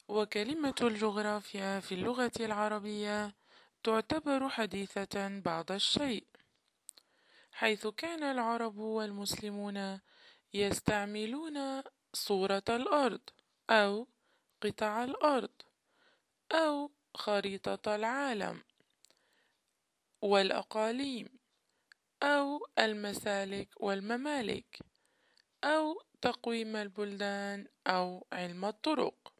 وكلمة الجغرافيا في اللغة العربية تعتبر حديثة بعض الشيء، حيث كان العرب والمسلمون يستعملون صورة الأرض أو قطع الأرض أو خريطة العالم والأقاليم أو المسالك والممالك أو تقويم البلدان أو علم الطرق.